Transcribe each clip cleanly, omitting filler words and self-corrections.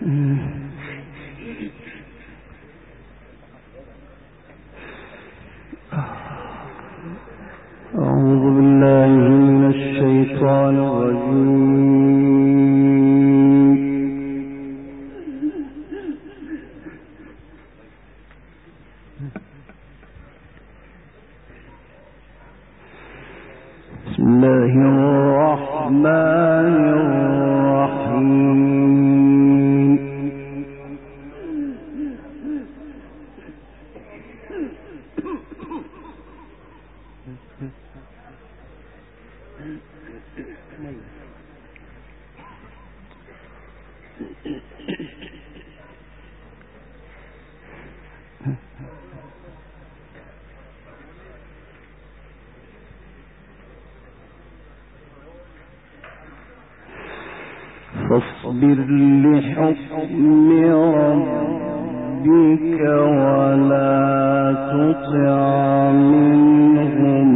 أعوذ بالله من الشيطان الرجيم. بسم الله الرحمن الرحيم. فاصبر لحكم ربك ولا تطع منهم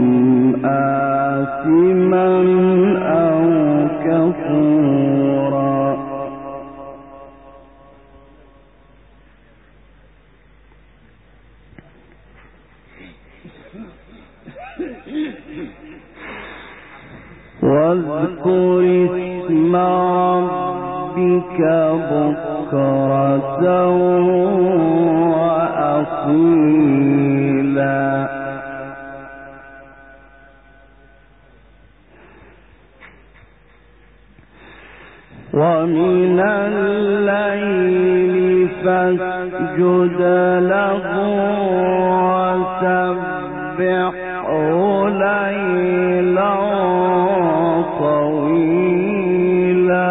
آثما أو كفورا. واذكر اسم ربك بكرة وأصيلا. ومن الليل فاسجد له وسبحه ليلا طويلا.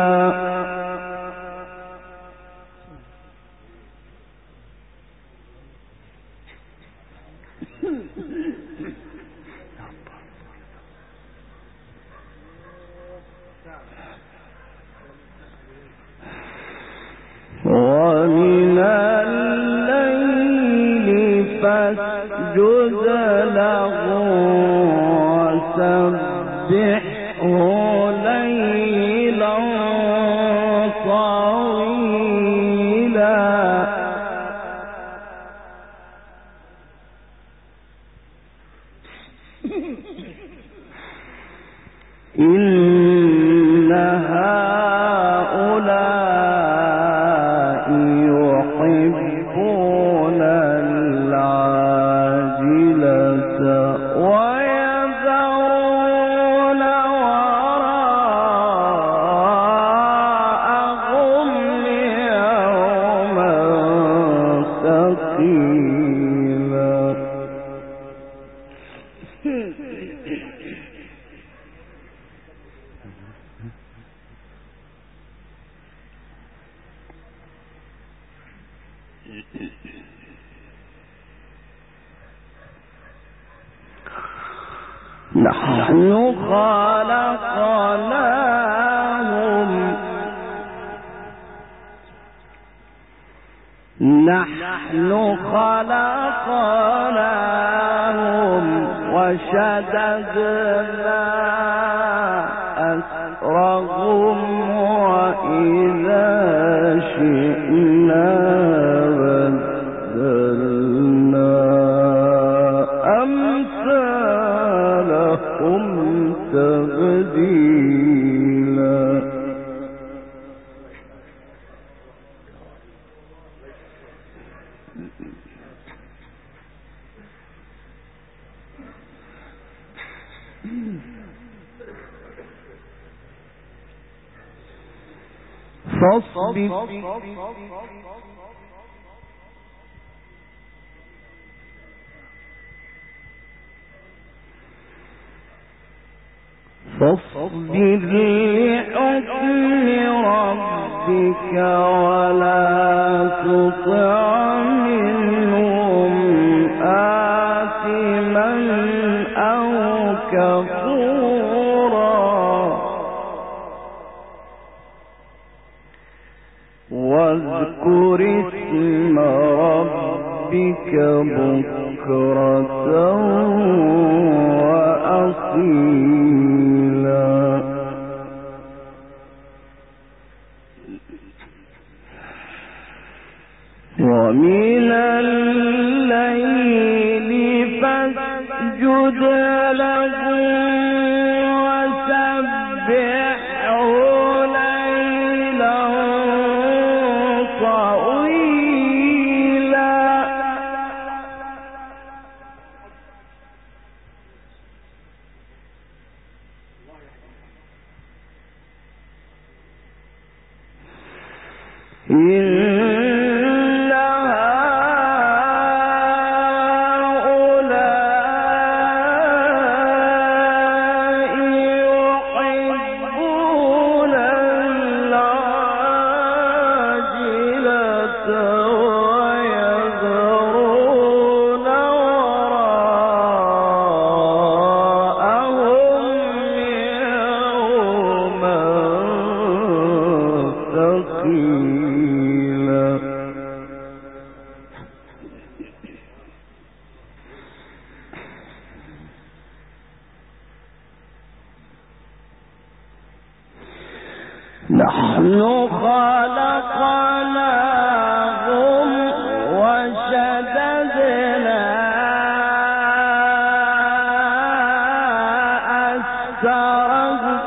ومن الليل فاسجد له وسبحه ليلا طويلا. إن هؤلاء يحبون العاجلة ويذرون وراءهم يوما ثقيلا. نحن خلقناهم وشددنا أسرهم وإذا شئنا بدلنا أمثالهم تبديلا. فاصبر لحكم ربك ولا تطع منهم آثما أو كفورا. واذكر اسم ربك بكرة وأصيلا. ومن الليل فاسجد له وسبحه ليلا طويلا نحن خلقناهم وشددنا أسرهم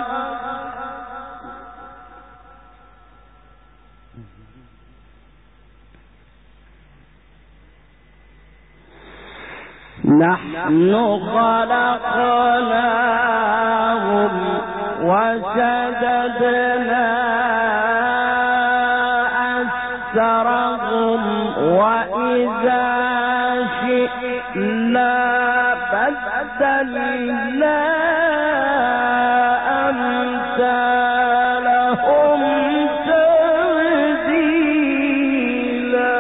نحن خلقناهم وشددنا أسرهم وإذا شئنا بدلنا أمثالهم تبديلا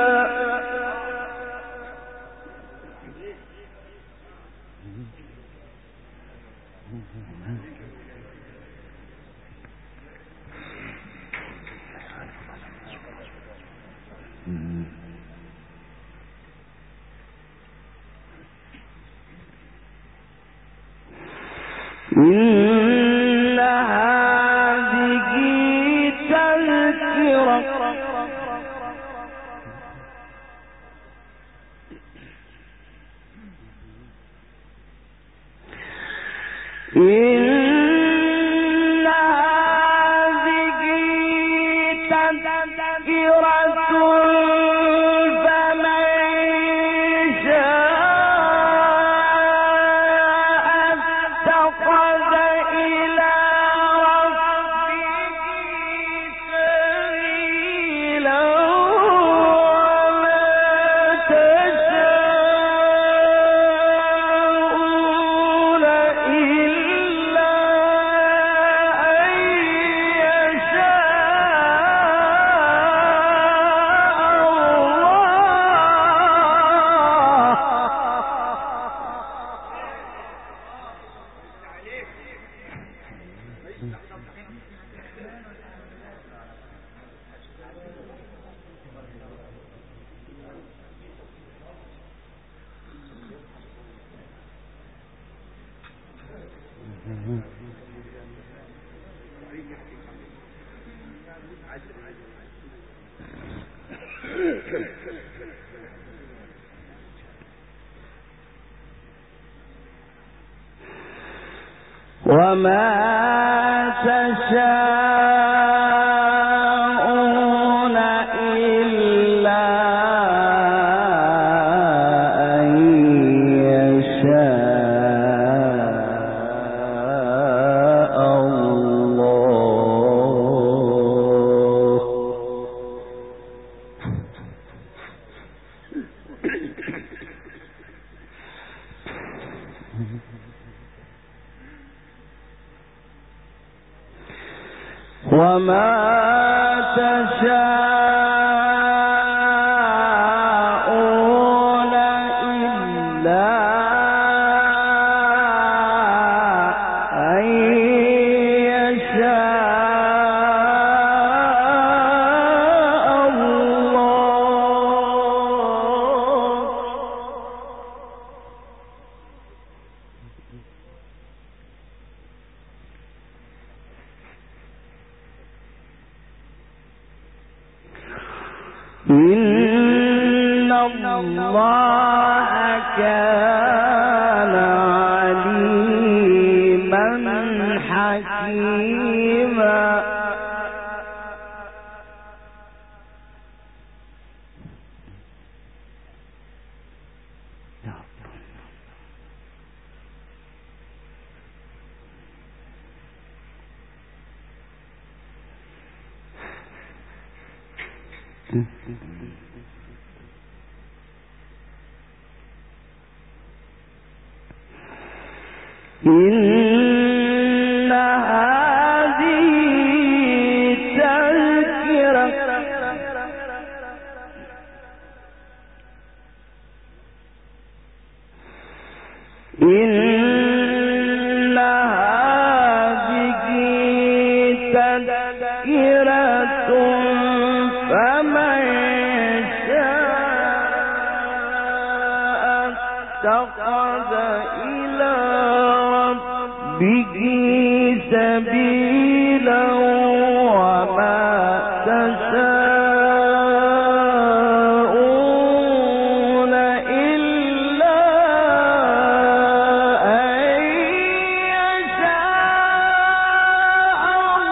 إن هذه تذكرة وما تشاءون إلا أن يشاء الله وما تشاءون إلا أن يشاء الله إن الله كان عليما حكيما. إن هذه تذكرة إن هذه تذكرة فمن شاء اتخذ إلى به سبيلا وما تشاءون إلا أن يشاء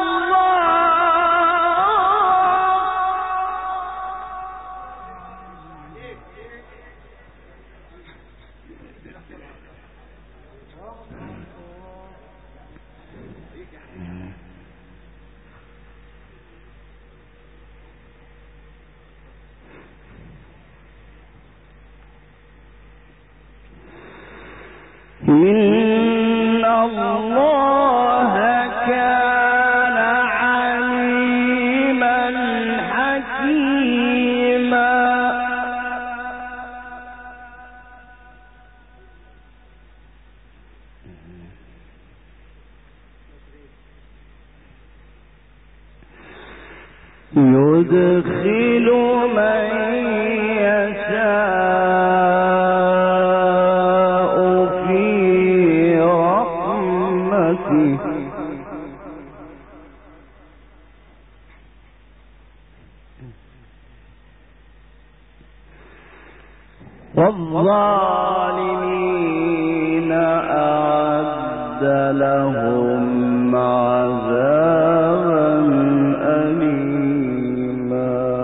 إن الله كان عليما حكيما. يدخل من يشاء في رحمته والظالمين أعد لهم عذابا أليما.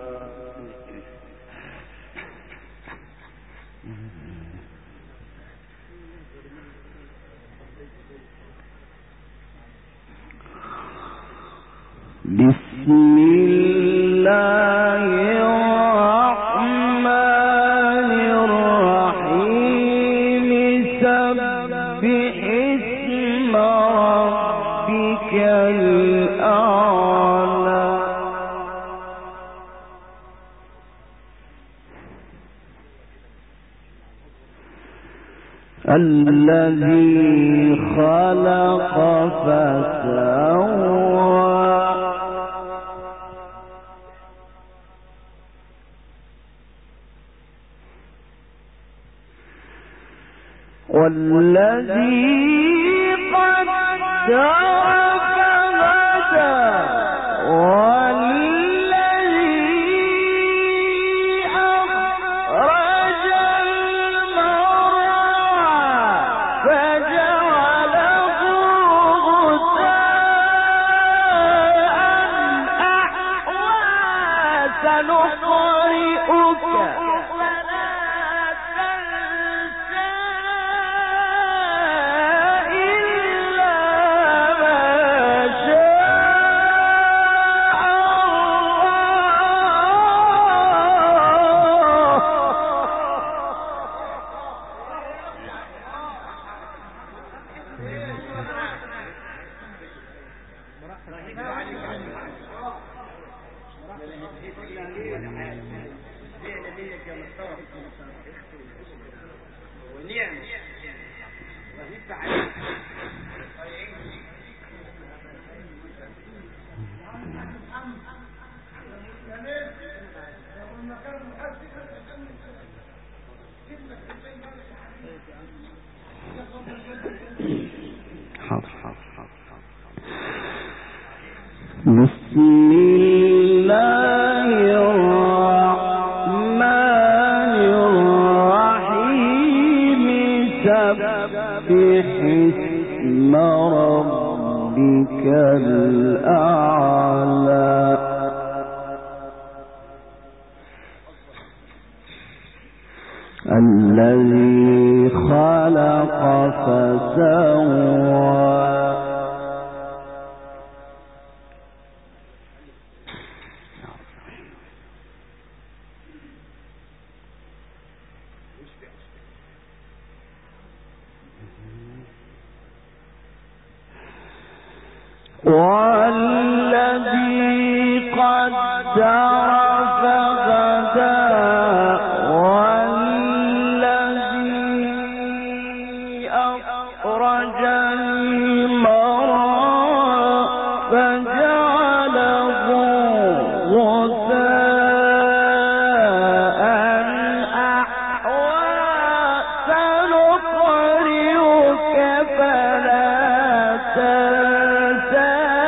بسم الله الرحمن الرحيم. سبح اسم ربك الأعلى. الذي خلق فسوى والذي قدر فهدى والذي أخرج المرعى فجعله غثاء أحوى. سنقرئك بسم الله الرحمن الأعلى الذي خلق فسوى والذي قدر فهدى والذي أخرج المرعى فجعله غثاء أحوى سنقرئك فلا تنسى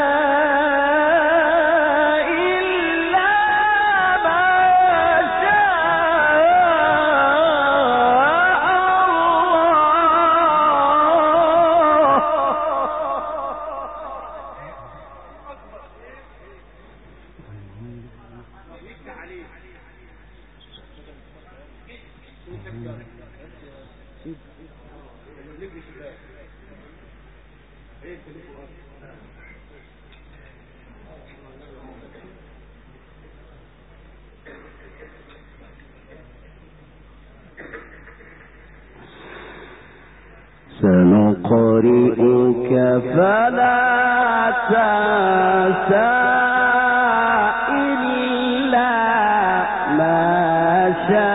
سنقرئك فلا تنسى إلا ما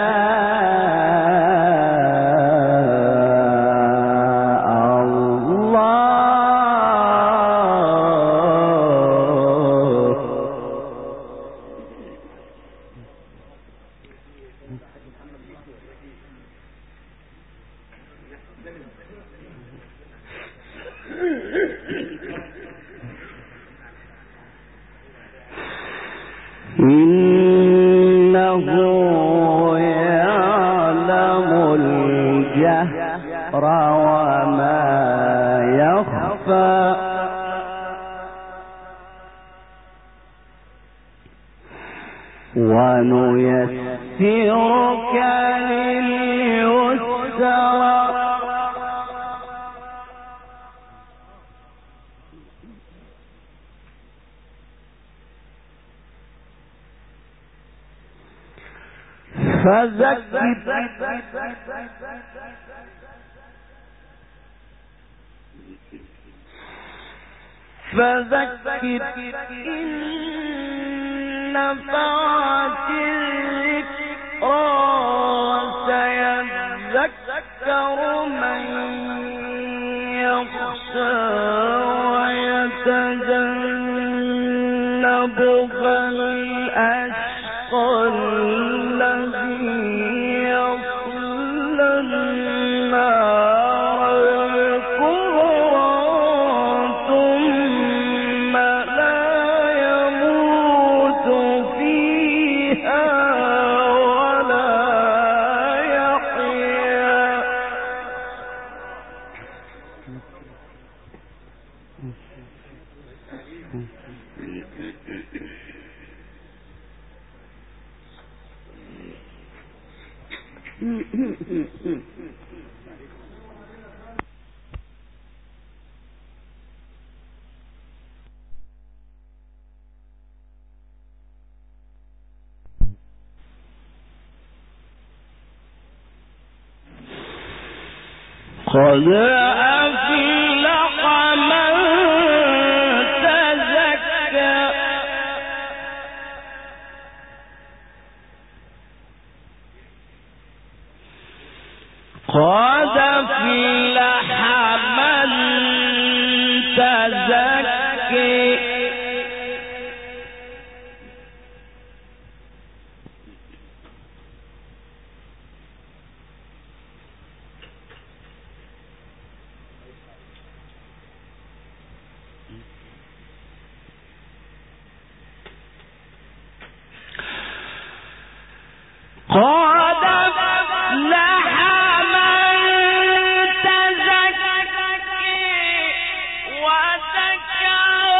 شاء الله إنه يعلم الجهر وما يخفى ونيسرك لليسرى فذكر إن نفعت الذكرى سيذكر من يخشى ويتجنبها الأشقى الذي يصلى النار الكبرى ثم لا يموت فيها ولا يحيا قد أفلح من تزكى قد أفلح من تزكى قد أفلح من تزكى وذكر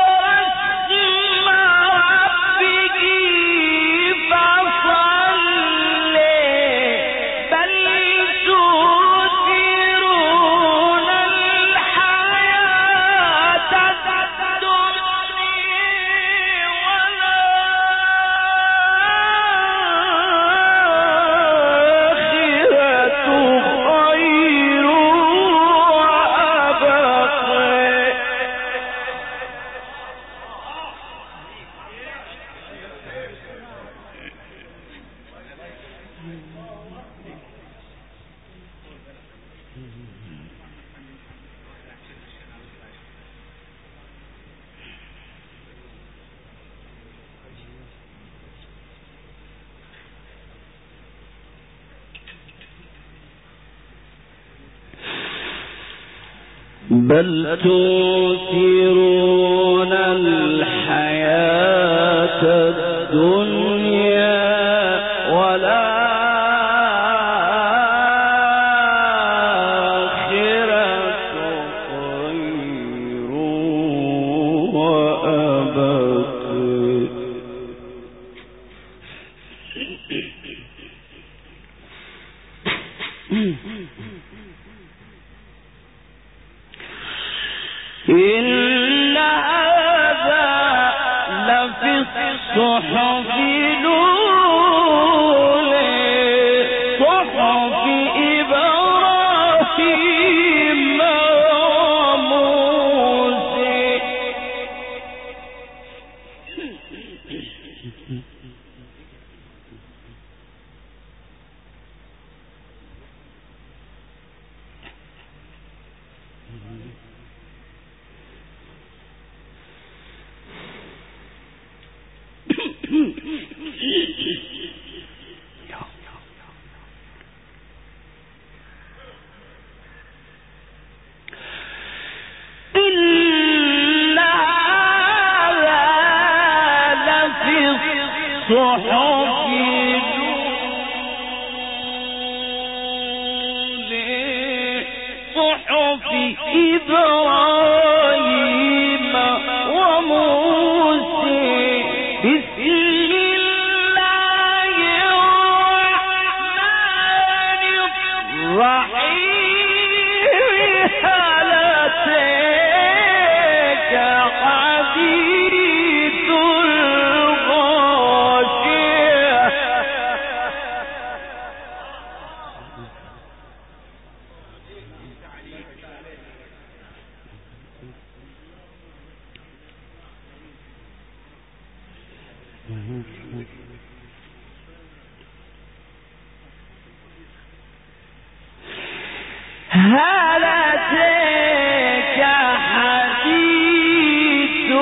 بل تؤثرون الحياة الدنيا إن هذا لفي الصحف الأولى صحف إبراهيم وموسى. صحف إبراهيم وموسى. بسم الله الرحمن الرحيم. هل أتاك حديث الغاشية. هل أتاك حديث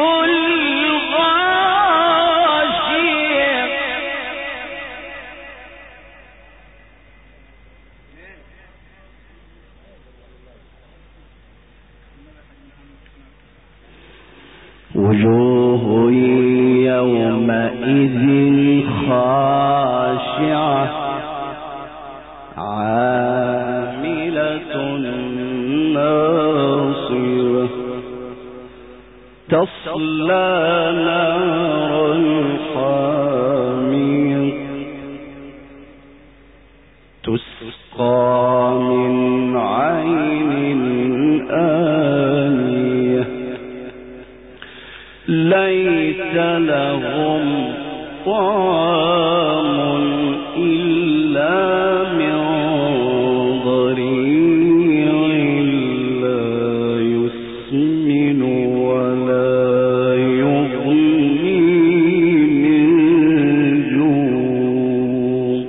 الغاشية. وجوه يومئذ خاشعة عاملة ناصرة تصلى نارا حامية تسقى من عين آنية ليس لهم طعام إلا من ضريع لا يسمن ولا يغني من جوع.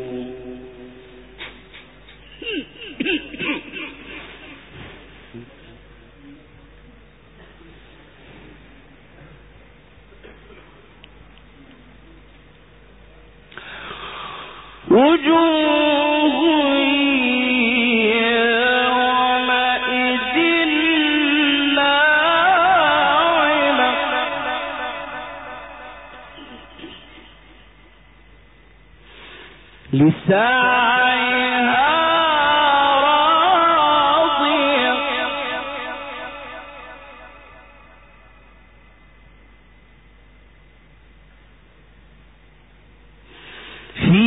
وجوه يومئذ ناعمة لسعيها راضية في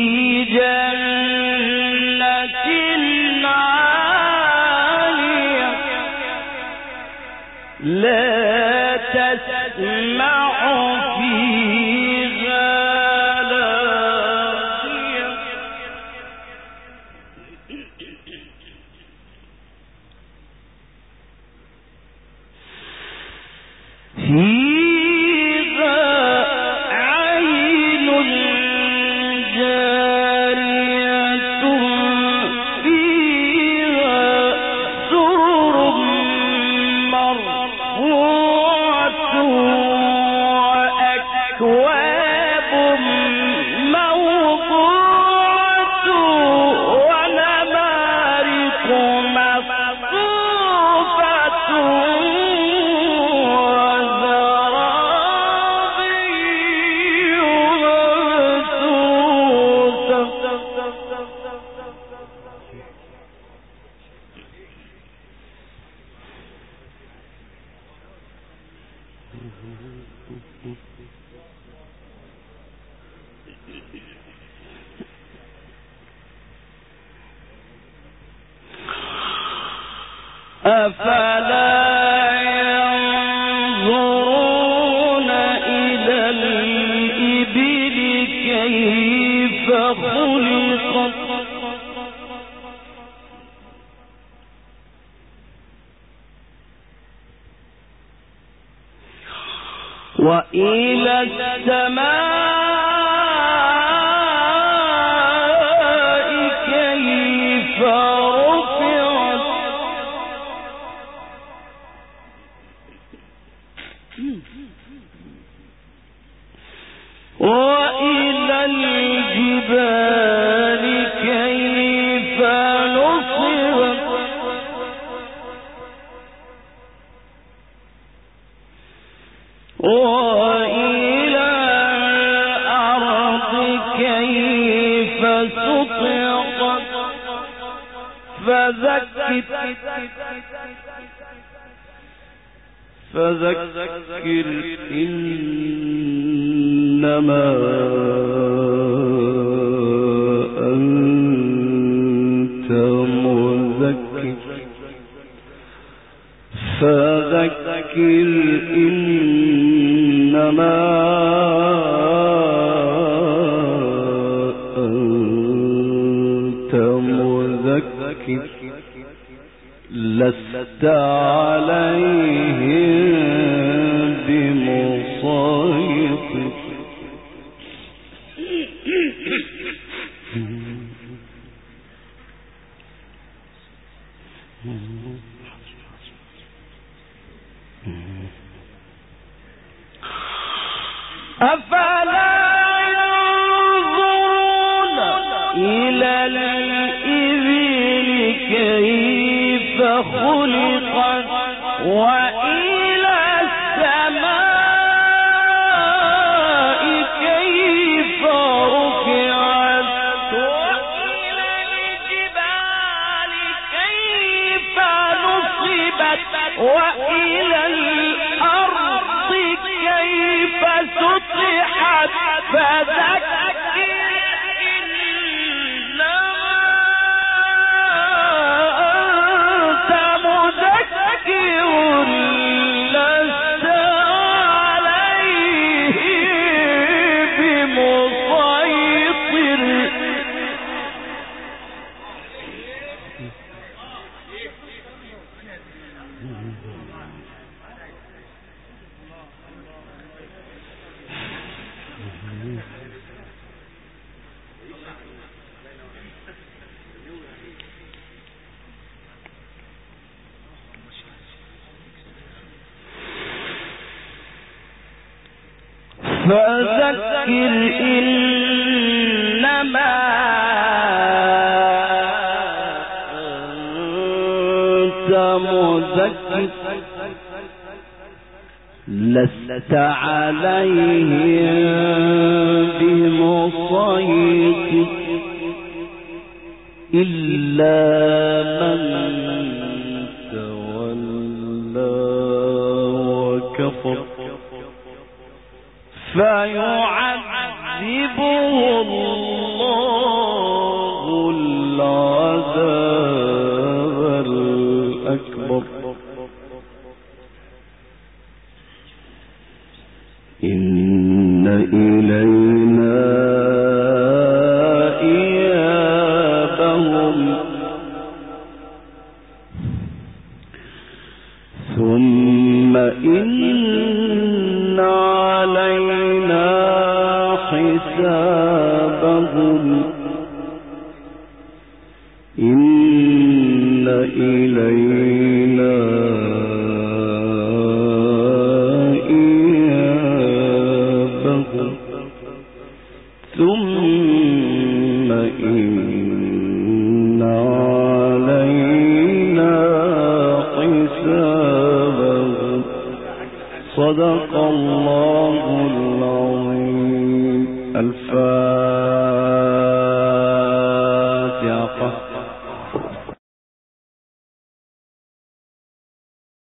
جنة عالية لا تسمع فيها لاغية فيها عين جارية أفلا ينظرون إلى الإبل كيف خلقت وإلى السماء كيف رفعت وإلى الجبال كيف نصبت وإلى الأرض كيف سطحت فذكر إنما أنت مذكر فذكر إنما أنت مذكر لست عليهم بمسيطر أفلا ينظرون إلى الإبل كيف خلقت وإلى السماء كيف رفعت وإلى الجبال كيف نصبت وإلى الأرض كيف سطحت فذكر إنما أنت مذكر لست عليه بمسيطر فذكر إنما أنت مذكر لست عليهم بمسيطر إلا من تولى وكفر فيعذبه الله العذاب الأكبر إن إلينا إيابهم ثم إن علينا حسابهم إن إلينا إيابهم ثم إن علينا حسابهم صدق الله العظيم. الفاتحة.